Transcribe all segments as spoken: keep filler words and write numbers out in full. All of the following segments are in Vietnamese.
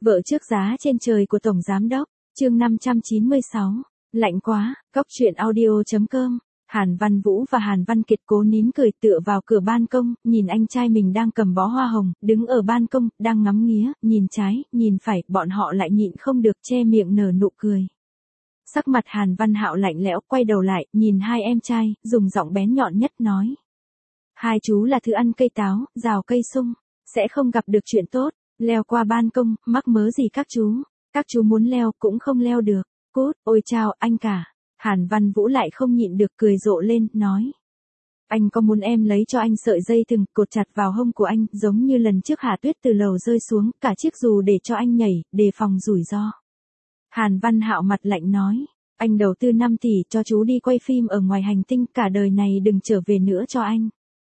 Vợ trước giá trên trời của Tổng Giám Đốc, chương năm trăm chín mươi sáu, lạnh quá, Cóc truyện audio chấm com. Hàn Văn Vũ và Hàn Văn Kiệt cố nín cười tựa vào cửa ban công, nhìn anh trai mình đang cầm bó hoa hồng, đứng ở ban công, đang ngắm nghía, nhìn trái, nhìn phải, bọn họ lại nhịn không được che miệng nở nụ cười. Sắc mặt Hàn Văn Hạo lạnh lẽo, quay đầu lại, nhìn hai em trai, dùng giọng bén nhọn nhất nói. Hai chú là thứ ăn cây táo, rào cây sung, sẽ không gặp được chuyện tốt, leo qua ban công, mắc mớ gì các chú, các chú muốn leo cũng không leo được, cút, ôi chao, anh cả. Hàn Văn Vũ lại không nhịn được cười rộ lên, nói. Anh có muốn em lấy cho anh sợi dây thừng, cột chặt vào hông của anh, giống như lần trước Hà Tuyết từ lầu rơi xuống, cả chiếc dù để cho anh nhảy, đề phòng rủi ro. Hàn Văn Hạo mặt lạnh nói, anh đầu tư năm tỷ cho chú đi quay phim ở ngoài hành tinh, cả đời này đừng trở về nữa cho anh.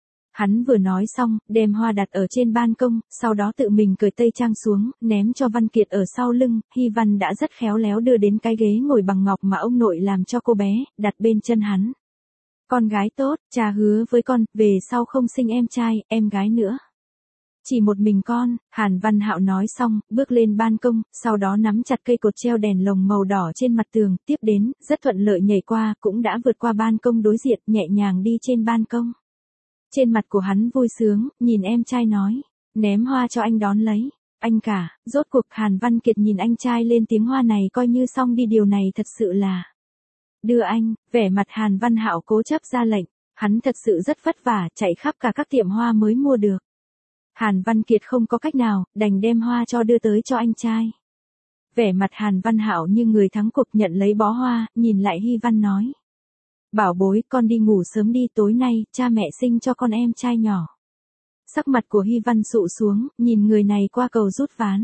Hắn vừa nói xong, đem hoa đặt ở trên ban công, sau đó tự mình cởi tây trang xuống, ném cho Văn Kiệt ở sau lưng. Hy Văn đã rất khéo léo đưa đến cái ghế ngồi bằng ngọc mà ông nội làm cho cô bé, đặt bên chân hắn. Con gái tốt, cha hứa với con, về sau không sinh em trai, em gái nữa. Chỉ một mình con, Hàn Văn Hạo nói xong, bước lên ban công, sau đó nắm chặt cây cột treo đèn lồng màu đỏ trên mặt tường, tiếp đến, rất thuận lợi nhảy qua, cũng đã vượt qua ban công đối diện, nhẹ nhàng đi trên ban công. Trên mặt của hắn vui sướng, nhìn em trai nói, ném hoa cho anh đón lấy. Anh cả, rốt cuộc Hàn Văn Kiệt nhìn anh trai lên tiếng hoa này coi như xong đi, điều này thật sự là. Đưa anh, vẻ mặt Hàn Văn Hạo cố chấp ra lệnh, hắn thật sự rất vất vả, chạy khắp cả các tiệm hoa mới mua được. Hàn Văn Kiệt không có cách nào, đành đem hoa cho đưa tới cho anh trai. Vẻ mặt Hàn Văn Hạo như người thắng cuộc, nhận lấy bó hoa, nhìn lại Hy Văn nói. Bảo bối, con đi ngủ sớm đi, tối nay, cha mẹ sinh cho con em trai nhỏ. Sắc mặt của Hy Văn sụ xuống, nhìn người này qua cầu rút ván.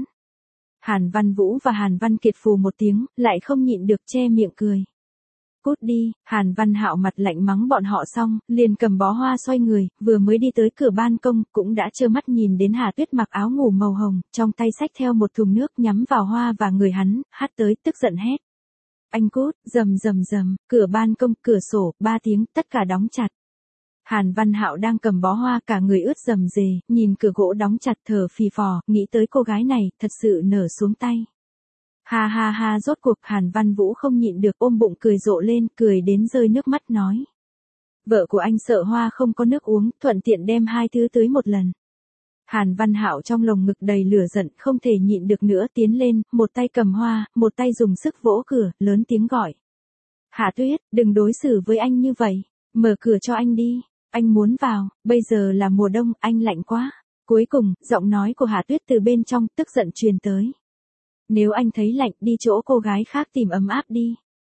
Hàn Văn Vũ và Hàn Văn Kiệt phù một tiếng, lại không nhịn được che miệng cười. Cút đi, Hàn Văn Hạo mặt lạnh mắng bọn họ xong, liền cầm bó hoa xoay người, vừa mới đi tới cửa ban công, cũng đã trơ mắt nhìn đến Hà Tuyết mặc áo ngủ màu hồng, trong tay xách theo một thùng nước nhắm vào hoa và người hắn, hát tới, tức giận hét. Anh cút, rầm rầm rầm, cửa ban công, cửa sổ, ba tiếng, tất cả đóng chặt. Hàn Văn Hạo đang cầm bó hoa, cả người ướt rầm rề, nhìn cửa gỗ đóng chặt thở phì phò, nghĩ tới cô gái này, thật sự nở xuống tay. Ha ha ha, rốt cuộc Hàn Văn Vũ không nhịn được, ôm bụng cười rộ lên, cười đến rơi nước mắt nói. Vợ của anh sợ hoa không có nước uống, thuận tiện đem hai thứ tới một lần. Hàn Văn Hạo trong lồng ngực đầy lửa giận, không thể nhịn được nữa, tiến lên, một tay cầm hoa, một tay dùng sức vỗ cửa, lớn tiếng gọi. Hạ Tuyết, đừng đối xử với anh như vậy, mở cửa cho anh đi, anh muốn vào, bây giờ là mùa đông, anh lạnh quá. Cuối cùng, giọng nói của Hạ Tuyết từ bên trong, tức giận truyền tới. Nếu anh thấy lạnh, đi chỗ cô gái khác tìm ấm áp đi.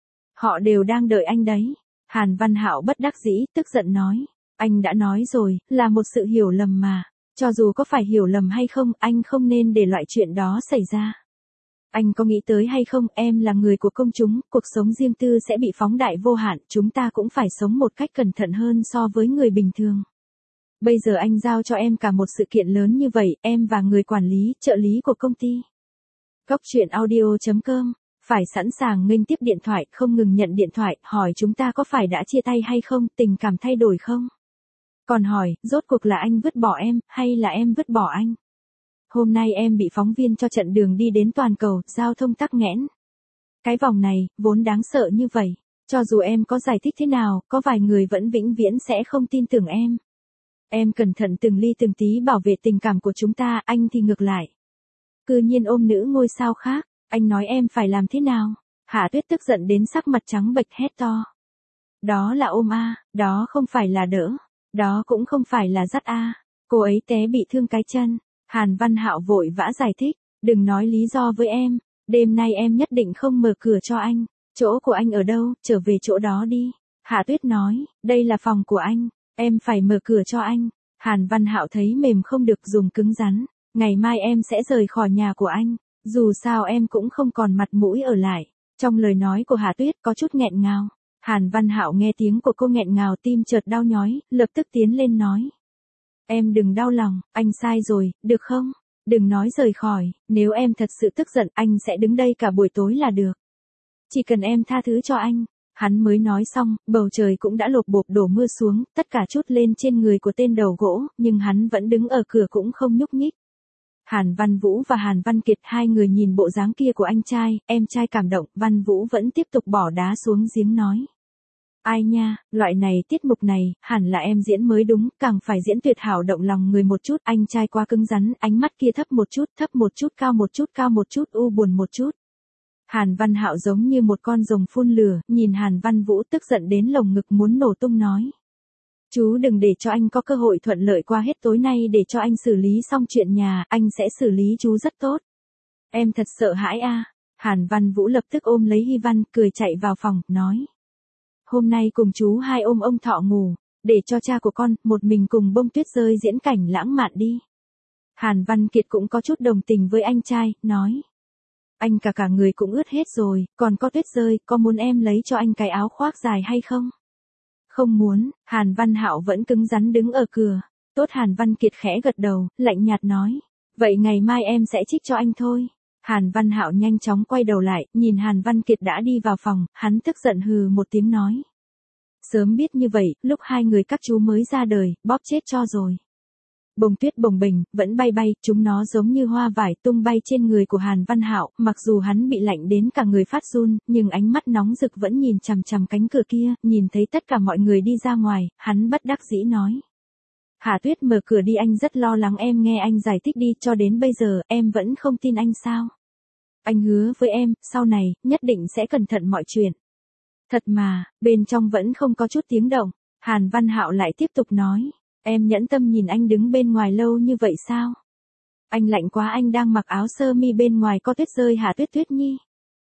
Họ đều đang đợi anh đấy. Hàn Văn Hạo bất đắc dĩ, tức giận nói. Anh đã nói rồi, là một sự hiểu lầm mà. Cho dù có phải hiểu lầm hay không, anh không nên để loại chuyện đó xảy ra. Anh có nghĩ tới hay không, em là người của công chúng, cuộc sống riêng tư sẽ bị phóng đại vô hạn, chúng ta cũng phải sống một cách cẩn thận hơn so với người bình thường. Bây giờ anh giao cho em cả một sự kiện lớn như vậy, em và người quản lý, trợ lý của công ty. Cóc truyện audio chấm com, phải sẵn sàng nghênh tiếp điện thoại, không ngừng nhận điện thoại, hỏi chúng ta có phải đã chia tay hay không, tình cảm thay đổi không? Còn hỏi, rốt cuộc là anh vứt bỏ em, hay là em vứt bỏ anh? Hôm nay em bị phóng viên cho trận đường đi đến toàn cầu, giao thông tắc nghẽn. Cái vòng này, vốn đáng sợ như vậy, cho dù em có giải thích thế nào, có vài người vẫn vĩnh viễn sẽ không tin tưởng em. Em cẩn thận từng ly từng tí bảo vệ tình cảm của chúng ta, anh thì ngược lại. Cư nhiên ôm nữ ngôi sao khác, anh nói em phải làm thế nào? Hạ Tuyết tức giận đến sắc mặt trắng bệch hét to. Đó là ôm a, đó không phải là đỡ, đó cũng không phải là dắt a. Cô ấy té bị thương cái chân. Hàn Văn Hạo vội vã giải thích, đừng nói lý do với em, đêm nay em nhất định không mở cửa cho anh, chỗ của anh ở đâu, trở về chỗ đó đi. Hạ Tuyết nói, đây là phòng của anh, em phải mở cửa cho anh. Hàn Văn Hạo thấy mềm không được, dùng cứng rắn, ngày mai em sẽ rời khỏi nhà của anh, dù sao em cũng không còn mặt mũi ở lại. Trong lời nói của Hạ Tuyết có chút nghẹn ngào. Hàn Văn Hạo nghe tiếng của cô nghẹn ngào, tim chợt đau nhói, lập tức tiến lên nói. Em đừng đau lòng, anh sai rồi, được không? Đừng nói rời khỏi, nếu em thật sự tức giận, anh sẽ đứng đây cả buổi tối là được. Chỉ cần em tha thứ cho anh. Hắn mới nói xong, bầu trời cũng đã lộp bộp đổ mưa xuống, tất cả trút lên trên người của tên đầu gỗ, nhưng hắn vẫn đứng ở cửa cũng không nhúc nhích. Hàn Văn Vũ và Hàn Văn Kiệt hai người nhìn bộ dáng kia của anh trai, em trai cảm động, Văn Vũ vẫn tiếp tục bỏ đá xuống giếng nói. Ai nha, loại này tiết mục này, hẳn là em diễn mới đúng, càng phải diễn tuyệt hảo động lòng người một chút, anh trai quá cứng rắn, ánh mắt kia thấp một chút, thấp một chút, cao một chút, cao một chút, u buồn một chút. Hàn Văn Hạo giống như một con rồng phun lửa, nhìn Hàn Văn Vũ tức giận đến lồng ngực muốn nổ tung nói. Chú đừng để cho anh có cơ hội thuận lợi qua hết tối nay để cho anh xử lý xong chuyện nhà, anh sẽ xử lý chú rất tốt. Em thật sợ hãi a. Hàn Văn Vũ lập tức ôm lấy Hy Văn, cười chạy vào phòng, nói. Hôm nay cùng chú hai ôm ông Thọ ngủ, để cho cha của con, một mình cùng Bông Tuyết rơi diễn cảnh lãng mạn đi. Hàn Văn Kiệt cũng có chút đồng tình với anh trai, nói. Anh cả cả người cũng ướt hết rồi, còn có tuyết rơi, có muốn em lấy cho anh cái áo khoác dài hay không? Không muốn, Hàn Văn Hạo vẫn cứng rắn đứng ở cửa. Tốt, Hàn Văn Kiệt khẽ gật đầu, lạnh nhạt nói. Vậy ngày mai em sẽ trích cho anh thôi. Hàn Văn Hạo nhanh chóng quay đầu lại, nhìn Hàn Văn Kiệt đã đi vào phòng, hắn tức giận hừ một tiếng nói. Sớm biết như vậy, lúc hai người các chú mới ra đời, bóp chết cho rồi. Bông tuyết bồng bềnh, vẫn bay bay, chúng nó giống như hoa vải tung bay trên người của Hàn Văn Hạo, mặc dù hắn bị lạnh đến cả người phát run, nhưng ánh mắt nóng rực vẫn nhìn chằm chằm cánh cửa kia, nhìn thấy tất cả mọi người đi ra ngoài, hắn bất đắc dĩ nói. Hà Tuyết mở cửa đi, anh rất lo lắng, em nghe anh giải thích đi, cho đến bây giờ, em vẫn không tin anh sao? Anh hứa với em, sau này, nhất định sẽ cẩn thận mọi chuyện. Thật mà, bên trong vẫn không có chút tiếng động, Hàn Văn Hạo lại tiếp tục nói. Em nhẫn tâm nhìn anh đứng bên ngoài lâu như vậy sao? Anh lạnh quá, anh đang mặc áo sơ mi bên ngoài có tuyết rơi hả Tuyết Tuyết nhi?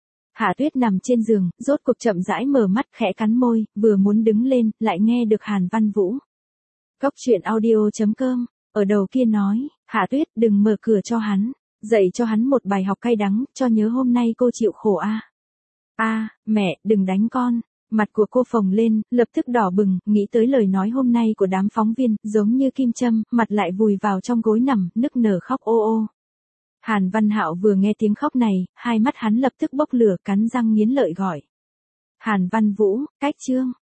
Hạ Tuyết nằm trên giường, rốt cuộc chậm rãi mở mắt, khẽ cắn môi, vừa muốn đứng lên, lại nghe được Hàn Văn Vũ. Góc truyện audio chấm com, ở đầu kia nói, Hạ Tuyết đừng mở cửa cho hắn, dạy cho hắn một bài học cay đắng, cho nhớ hôm nay cô chịu khổ a. À. A, à, mẹ, đừng đánh con. Mặt của cô phồng lên, lập tức đỏ bừng, nghĩ tới lời nói hôm nay của đám phóng viên, giống như kim châm, mặt lại vùi vào trong gối nằm, nức nở khóc ô ô. Hàn Văn Hạo vừa nghe tiếng khóc này, hai mắt hắn lập tức bốc lửa, cắn răng nghiến lợi gọi. Hàn Văn Vũ, cách chương.